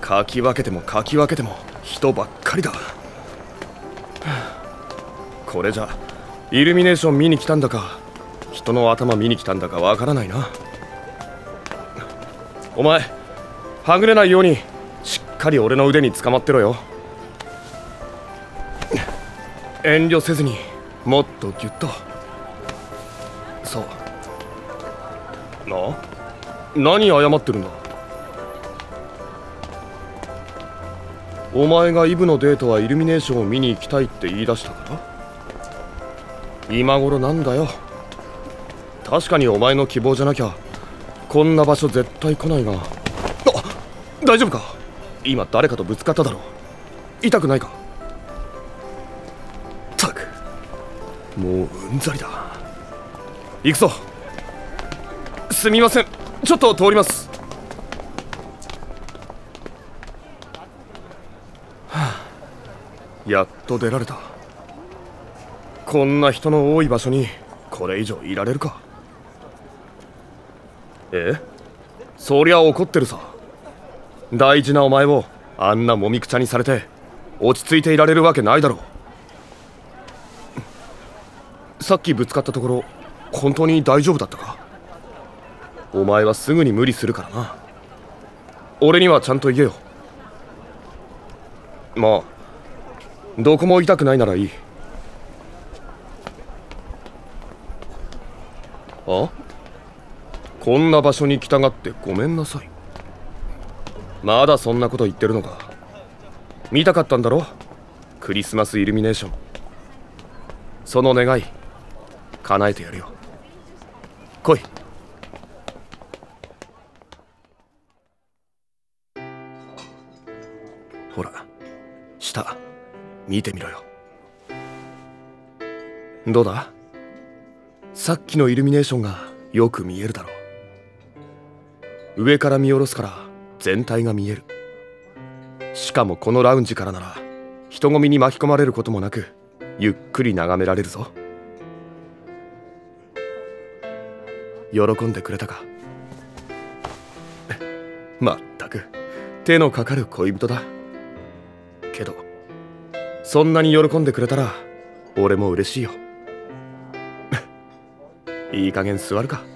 かき分けてもかき分けても人ばっかりだ。これじゃイルミネーション見に来たんだか人の頭見に来たんだかわからないな。お前はぐれないようにしっかり俺の腕に捕まってろよ。遠慮せずにもっとギュッと。そう。何謝ってるんだ。お前がイブのデートはイルミネーションを見に行きたいって言い出したから？今頃なんだよ。確かにお前の希望じゃなきゃこんな場所絶対来ないが。大丈夫か？今誰かとぶつかっただろ。痛くないか？ったくもううんざりだ。行くぞ。すみません、ちょっと通ります。やっと出られた。こんな人の多い場所にこれ以上いられるか。そりゃ怒ってるさ。大事なお前をあんなもみくちゃにされて落ち着いていられるわけないだろう。さっきぶつかったところ本当に大丈夫だったか？お前はすぐに無理するからな。俺にはちゃんと言えよ。まあどこも痛くないならいい。こんな場所に来たがってごめんなさい。まだそんなこと言ってるのか。見たかったんだろ、クリスマスイルミネーション。その願い叶えてやるよ。来い。ほら下見てみろよ。どうだ？さっきのイルミネーションがよく見えるだろう。上から見下ろすから全体が見える。しかもこのラウンジからなら人混みに巻き込まれることもなくゆっくり眺められるぞ。喜んでくれたか？まったく手のかかる恋人だけど、そんなに喜んでくれたら俺も嬉しいよ。いい加減座るか。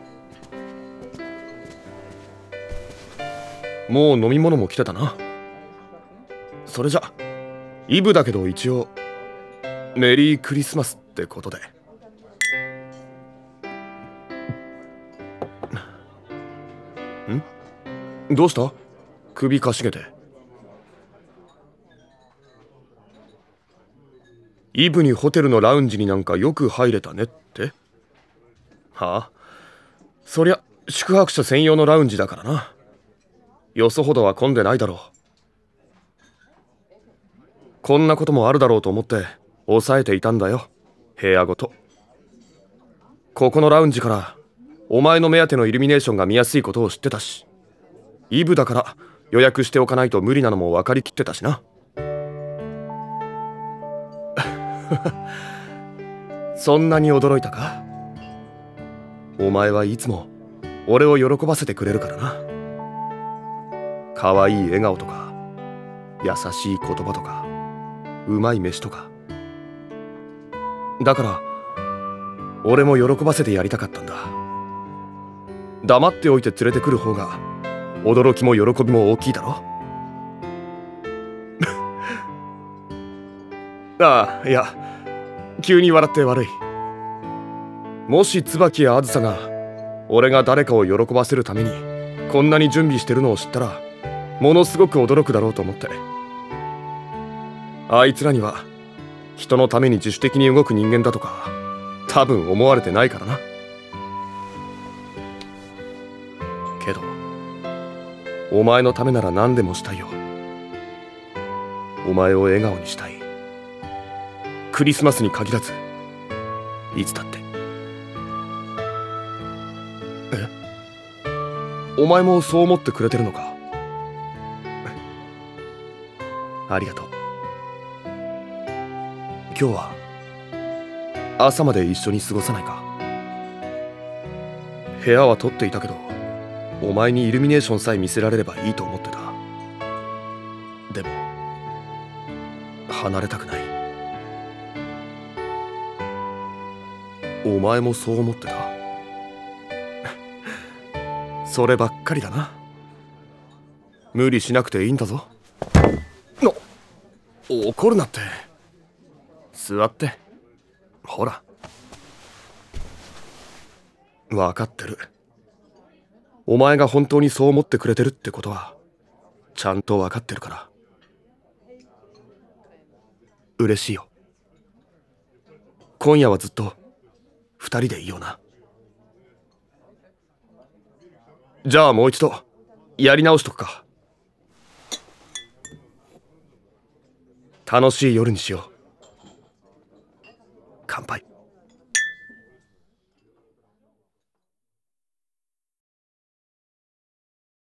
もう飲み物も来てたな。それじゃイブだけど一応メリークリスマスってことで。どうした？首かしげて。イブにホテルのラウンジになんかよく入れたねって？はあ、そりゃ宿泊者専用のラウンジだからな。よそほどは混んでないだろう。こんなこともあるだろうと思って抑えていたんだよ、部屋ごと。ここのラウンジからお前の目当てのイルミネーションが見やすいことを知ってたし、イブだから予約しておかないと無理なのも分かりきってたしな。そんなに驚いたか？お前はいつも俺を喜ばせてくれるからな。可愛い笑顔とか優しい言葉とかうまい飯とか。だから俺も喜ばせてやりたかったんだ。黙っておいて連れてくる方が驚きも喜びも大きいだろ。ああ、いや急に笑って悪い。もし椿やあずさが俺が誰かを喜ばせるためにこんなに準備してるのを知ったらものすごく驚くだろうと思って。あいつらには人のために自主的に動く人間だとか多分思われてないからな。けどお前のためなら何でもしたいよ。お前を笑顔にしたい。クリスマスに限らずいつだって。お前もそう思ってくれてるのか？ありがとう。今日は朝まで一緒に過ごさないか？部屋は取っていたけどお前にイルミネーションさえ見せられればいいと思ってた。 離れたくない。お前もそう思ってた？そればっかりだな。無理しなくていいんだぞ。怒るなって。座って。ほら。分かってる。お前が本当にそう思ってくれてるってことはちゃんと分かってるから。嬉しいよ。今夜はずっと二人でいような。じゃあもう一度やり直しとくか。楽しい夜にしよう。乾杯。